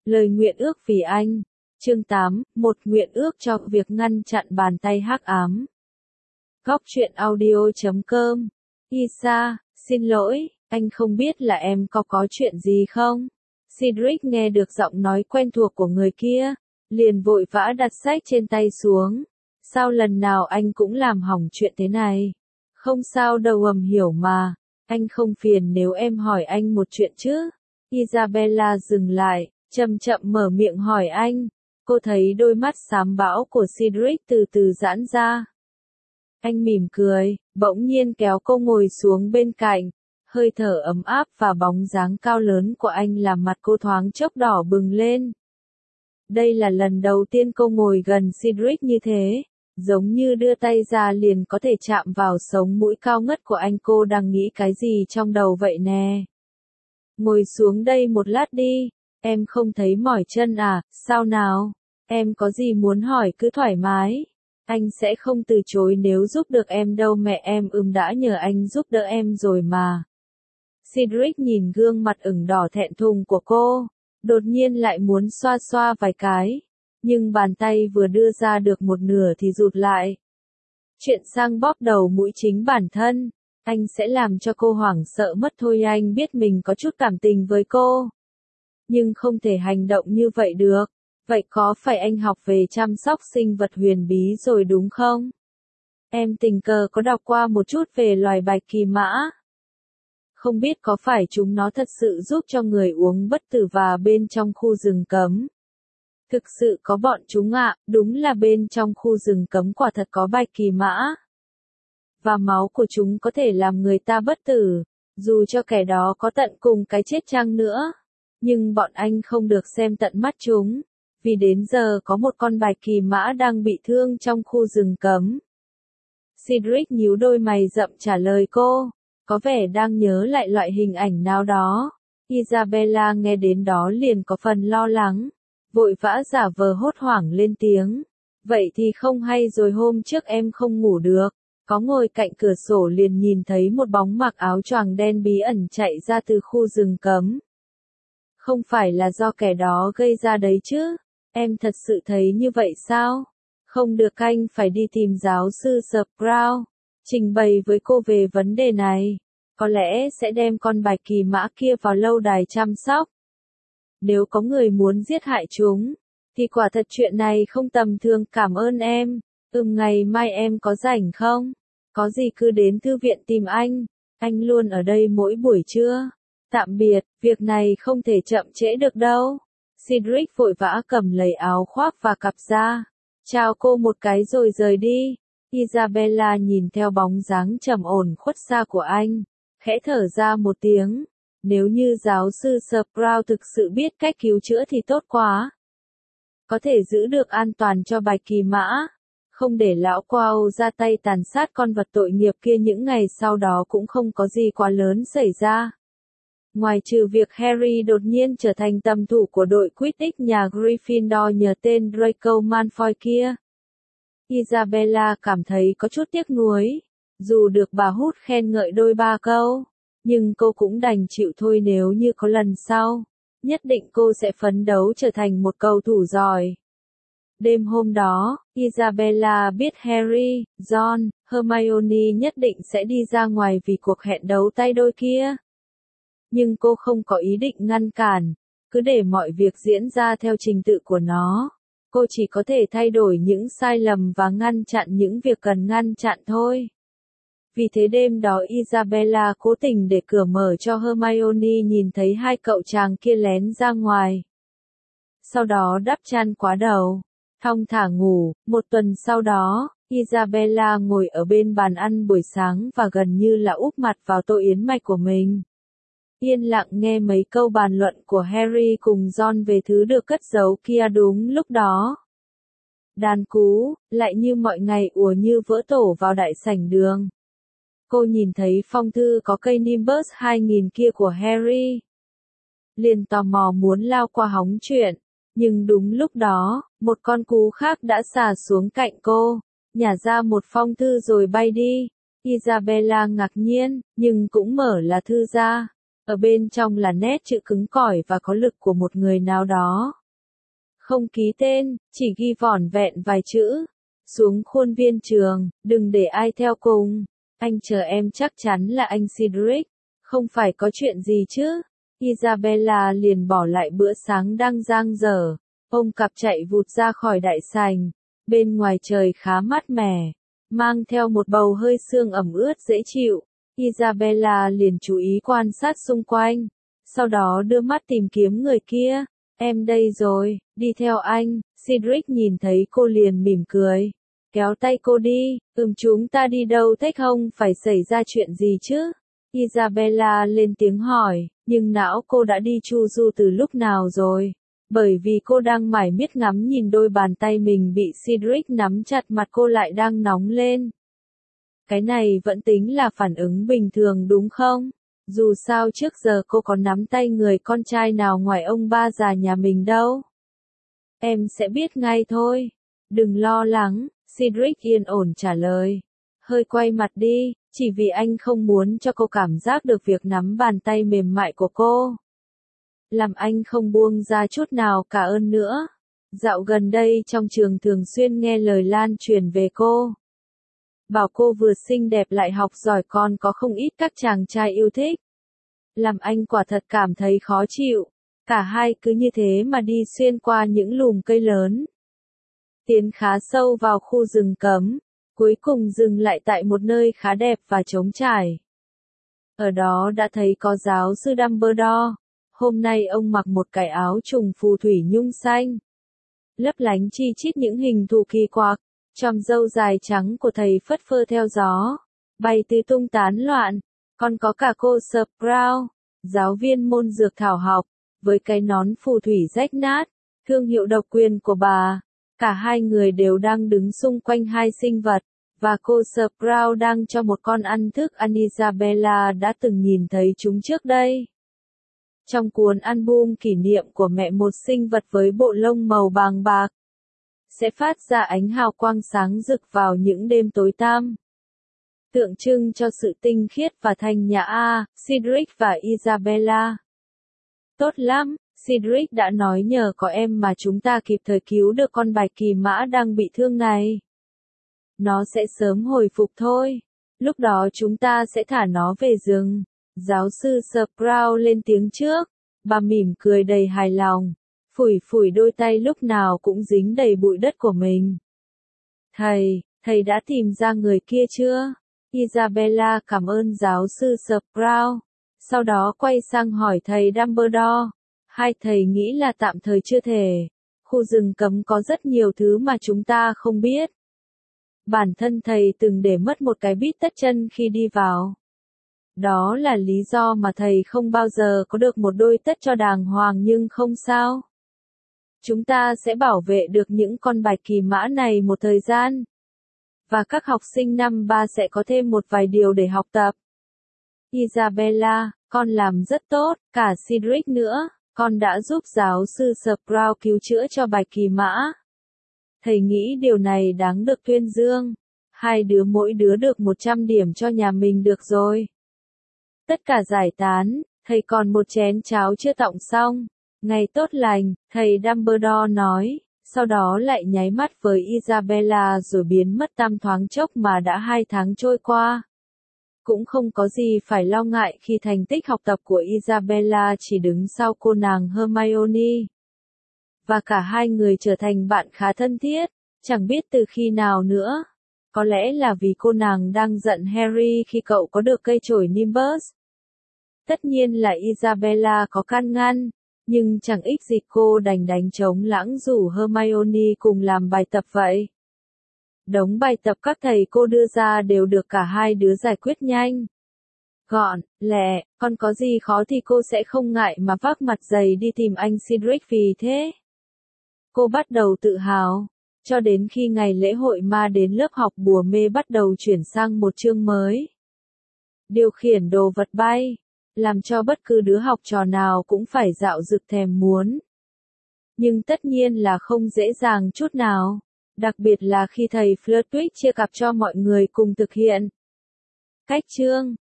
Lời nguyện ước vì anh. Chương 8, một nguyện ước cho việc ngăn chặn bàn tay hắc ám. Góc truyện audio.com. Isa, xin lỗi, anh không biết là em có chuyện gì không? Cedric nghe được giọng nói quen thuộc của người kia, liền vội vã đặt sách trên tay xuống. Sao lần nào anh cũng làm hỏng chuyện thế này? Không sao đâu, hiểu mà, anh không phiền nếu em hỏi anh một chuyện chứ? Isabella dừng lại, chậm chậm mở miệng hỏi anh. Cô thấy đôi mắt xám bão của Cedric từ từ giãn ra. Anh mỉm cười, bỗng nhiên kéo cô ngồi xuống bên cạnh. Hơi thở ấm áp và bóng dáng cao lớn của anh làm mặt cô thoáng chốc đỏ bừng lên. Đây là lần đầu tiên cô ngồi gần Cedric như thế, giống như đưa tay ra liền có thể chạm vào sống mũi cao ngất của anh. Cô đang nghĩ cái gì trong đầu vậy nè? Ngồi xuống đây một lát đi, em không thấy mỏi chân à, sao nào? Em có gì muốn hỏi cứ thoải mái. Anh sẽ không từ chối nếu giúp được em đâu, mẹ em đã nhờ anh giúp đỡ em rồi mà. Cedric nhìn gương mặt ửng đỏ thẹn thùng của cô, đột nhiên lại muốn xoa xoa vài cái, nhưng bàn tay vừa đưa ra được một nửa thì rụt lại. Chuyện sang bóp đầu mũi chính bản thân, anh sẽ làm cho cô hoảng sợ mất thôi. Anh biết mình có chút cảm tình với cô, nhưng không thể hành động như vậy được. Vậy có phải anh học về chăm sóc sinh vật huyền bí rồi đúng không? Em tình cờ có đọc qua một chút về loài bạch kỳ mã. Không biết có phải chúng nó thật sự giúp cho người uống bất tử và bên trong khu rừng cấm? Thực sự có bọn chúng ạ, đúng là bên trong khu rừng cấm quả thật có bạch kỳ mã. Và máu của chúng có thể làm người ta bất tử, dù cho kẻ đó có tận cùng cái chết chăng nữa. Nhưng bọn anh không được xem tận mắt chúng, vì đến giờ có một con bạch kỳ mã đang bị thương trong khu rừng cấm. Cedric nhíu đôi mày rậm trả lời cô, có vẻ đang nhớ lại loại hình ảnh nào đó. Isabella nghe đến đó liền có phần lo lắng, vội vã giả vờ hốt hoảng lên tiếng. Vậy thì không hay rồi, hôm trước em không ngủ được, có ngồi cạnh cửa sổ liền nhìn thấy một bóng mặc áo choàng đen bí ẩn chạy ra từ khu rừng cấm. Không phải là do kẻ đó gây ra đấy chứ? Em thật sự thấy như vậy sao? Không được, anh phải đi tìm giáo sư Sprout, trình bày với cô về vấn đề này. Có lẽ sẽ đem con bạch kỳ mã kia vào lâu đài chăm sóc. Nếu có người muốn giết hại chúng, thì quả thật chuyện này không tầm thường. Cảm ơn em. Ngày mai em có rảnh không? Có gì cứ đến thư viện tìm anh luôn ở đây mỗi buổi trưa. Tạm biệt, việc này không thể chậm trễ được đâu. Cedric vội vã cầm lấy áo khoác và cặp ra, chào cô một cái rồi rời đi. Isabella nhìn theo bóng dáng trầm ổn khuất xa của anh, khẽ thở ra một tiếng. Nếu như giáo sư Sprout thực sự biết cách cứu chữa thì tốt quá. Có thể giữ được an toàn cho bạch kỳ mã, không để lão Quao ra tay tàn sát con vật tội nghiệp kia. Những ngày sau đó cũng không có gì quá lớn xảy ra. Ngoài trừ việc Harry đột nhiên trở thành tầm thủ của đội Quidditch nhà Gryffindor nhờ tên Draco Malfoy kia, Isabella cảm thấy có chút tiếc nuối. Dù được bà Hút khen ngợi đôi ba câu, nhưng cô cũng đành chịu thôi. Nếu như có lần sau, nhất định cô sẽ phấn đấu trở thành một cầu thủ giỏi. Đêm hôm đó, Isabella biết Harry, Ron, Hermione nhất định sẽ đi ra ngoài vì cuộc hẹn đấu tay đôi kia. Nhưng cô không có ý định ngăn cản, cứ để mọi việc diễn ra theo trình tự của nó. Cô chỉ có thể thay đổi những sai lầm và ngăn chặn những việc cần ngăn chặn thôi. Vì thế đêm đó Isabella cố tình để cửa mở cho Hermione nhìn thấy hai cậu chàng kia lén ra ngoài. Sau đó đắp chăn quá đầu, thong thả ngủ. Một tuần sau đó, Isabella ngồi ở bên bàn ăn buổi sáng và gần như là úp mặt vào tô yến mạch của mình. Yên lặng nghe mấy câu bàn luận của Harry cùng Ron về thứ được cất giấu kia. Đúng lúc đó, đàn cú, lại như mọi ngày ùa như vỡ tổ vào đại sảnh đường. Cô nhìn thấy phong thư có cây Nimbus 2000 kia của Harry, liền tò mò muốn lao qua hóng chuyện. Nhưng đúng lúc đó, một con cú khác đã xà xuống cạnh cô, nhả ra một phong thư rồi bay đi. Isabella ngạc nhiên, nhưng cũng mở là thư ra. Ở bên trong là nét chữ cứng cỏi và có lực của một người nào đó. Không ký tên, chỉ ghi vỏn vẹn vài chữ. Xuống khuôn viên trường, đừng để ai theo cùng. Anh chờ em chắc chắn là anh Cedric. Không phải có chuyện gì chứ? Isabella liền bỏ lại bữa sáng đang dang dở. Ôm cặp chạy vụt ra khỏi đại sảnh. Bên ngoài trời khá mát mẻ, mang theo một bầu hơi sương ẩm ướt dễ chịu. Isabella liền chú ý quan sát xung quanh. Sau đó đưa mắt tìm kiếm người kia. Em đây rồi, đi theo anh. Cedric nhìn thấy cô liền mỉm cười. Kéo tay cô đi. Chúng ta đi đâu thế, không phải xảy ra chuyện gì chứ? Isabella lên tiếng hỏi, nhưng não cô đã đi chu du từ lúc nào rồi? Bởi vì cô đang mải miết ngắm nhìn đôi bàn tay mình bị Cedric nắm chặt, mặt cô lại đang nóng lên. Cái này vẫn tính là phản ứng bình thường đúng không? Dù sao trước giờ cô có nắm tay người con trai nào ngoài ông ba già nhà mình đâu. Em sẽ biết ngay thôi. Đừng lo lắng, Cedric yên ổn trả lời. Hơi quay mặt đi, chỉ vì anh không muốn cho cô cảm giác được việc nắm bàn tay mềm mại của cô. Làm anh không buông ra chút nào cả ơn nữa. Dạo gần đây trong trường thường xuyên nghe lời lan truyền về cô. Bảo cô vừa xinh đẹp lại học giỏi, còn có không ít các chàng trai yêu thích. Làm anh quả thật cảm thấy khó chịu. Cả hai cứ như thế mà đi xuyên qua những lùm cây lớn. Tiến khá sâu vào khu rừng cấm. Cuối cùng dừng lại tại một nơi khá đẹp và trống trải. Ở đó đã thấy có giáo sư Dumbledore. Hôm nay ông mặc một cái áo trùng phù thủy nhung xanh. Lấp lánh chi chít những hình thù kỳ quặc. Chòm râu dài trắng của thầy phất phơ theo gió. Bay tứ tung tán loạn. Còn có cả cô Sprout, giáo viên môn dược thảo học. Với cái nón phù thủy rách nát. Thương hiệu độc quyền của bà. Cả hai người đều đang đứng xung quanh hai sinh vật. Và cô Sprout đang cho một con ăn thức ăn. Isabella đã từng nhìn thấy chúng trước đây. Trong cuốn album kỷ niệm của mẹ, một sinh vật với bộ lông màu vàng bạc sẽ phát ra ánh hào quang sáng rực vào những đêm tối tăm. Tượng trưng cho sự tinh khiết và thanh nhã. Cedric và Isabella. Tốt lắm, Cedric đã nói nhờ có em mà chúng ta kịp thời cứu được con bạch kỳ mã đang bị thương này. Nó sẽ sớm hồi phục thôi. Lúc đó chúng ta sẽ thả nó về rừng. Giáo sư Sprout lên tiếng trước. Bà mỉm cười đầy hài lòng. Phủi phủi đôi tay lúc nào cũng dính đầy bụi đất của mình. Thầy đã tìm ra người kia chưa? Isabella cảm ơn giáo sư Sprout. Sau đó quay sang hỏi thầy Dumbledore. Hai thầy nghĩ là tạm thời chưa thể. Khu rừng cấm có rất nhiều thứ mà chúng ta không biết. Bản thân thầy từng để mất một cái bít tất chân khi đi vào. Đó là lý do mà thầy không bao giờ có được một đôi tất cho đàng hoàng, nhưng không sao. Chúng ta sẽ bảo vệ được những con bạch kỳ mã này một thời gian. Và các học sinh năm 3 sẽ có thêm một vài điều để học tập. Isabella, con làm rất tốt, cả Cedric nữa, con đã giúp giáo sư Sprout cứu chữa cho bạch kỳ mã. Thầy nghĩ điều này đáng được tuyên dương. Hai đứa mỗi đứa được 100 điểm cho nhà mình được rồi. Tất cả giải tán, thầy còn một chén cháo chưa tọng xong. Ngày tốt lành, thầy Dumbledore nói, sau đó lại nháy mắt với Isabella rồi biến mất tăm thoáng chốc mà đã 2 tháng trôi qua. Cũng không có gì phải lo ngại khi thành tích học tập của Isabella chỉ đứng sau cô nàng Hermione. Và cả hai người trở thành bạn khá thân thiết, chẳng biết từ khi nào nữa. Có lẽ là vì cô nàng đang giận Harry khi cậu có được cây chổi Nimbus. Tất nhiên là Isabella có can ngăn, nhưng chẳng ích gì, cô đành đánh trống lãng rủ Hermione cùng làm bài tập vậy. Đống bài tập các thầy cô đưa ra đều được cả hai đứa giải quyết nhanh. Gọn, lẹ, còn có gì khó thì cô sẽ không ngại mà vác mặt dày đi tìm anh Cedric vì thế. Cô bắt đầu tự hào, cho đến khi ngày lễ hội ma đến, lớp học bùa mê bắt đầu chuyển sang một chương mới. Điều khiển đồ vật bay, làm cho bất cứ đứa học trò nào cũng phải dạo dực thèm muốn. Nhưng tất nhiên là không dễ dàng chút nào, đặc biệt là khi thầy Flitwick chia cặp cho mọi người cùng thực hiện. Cách chương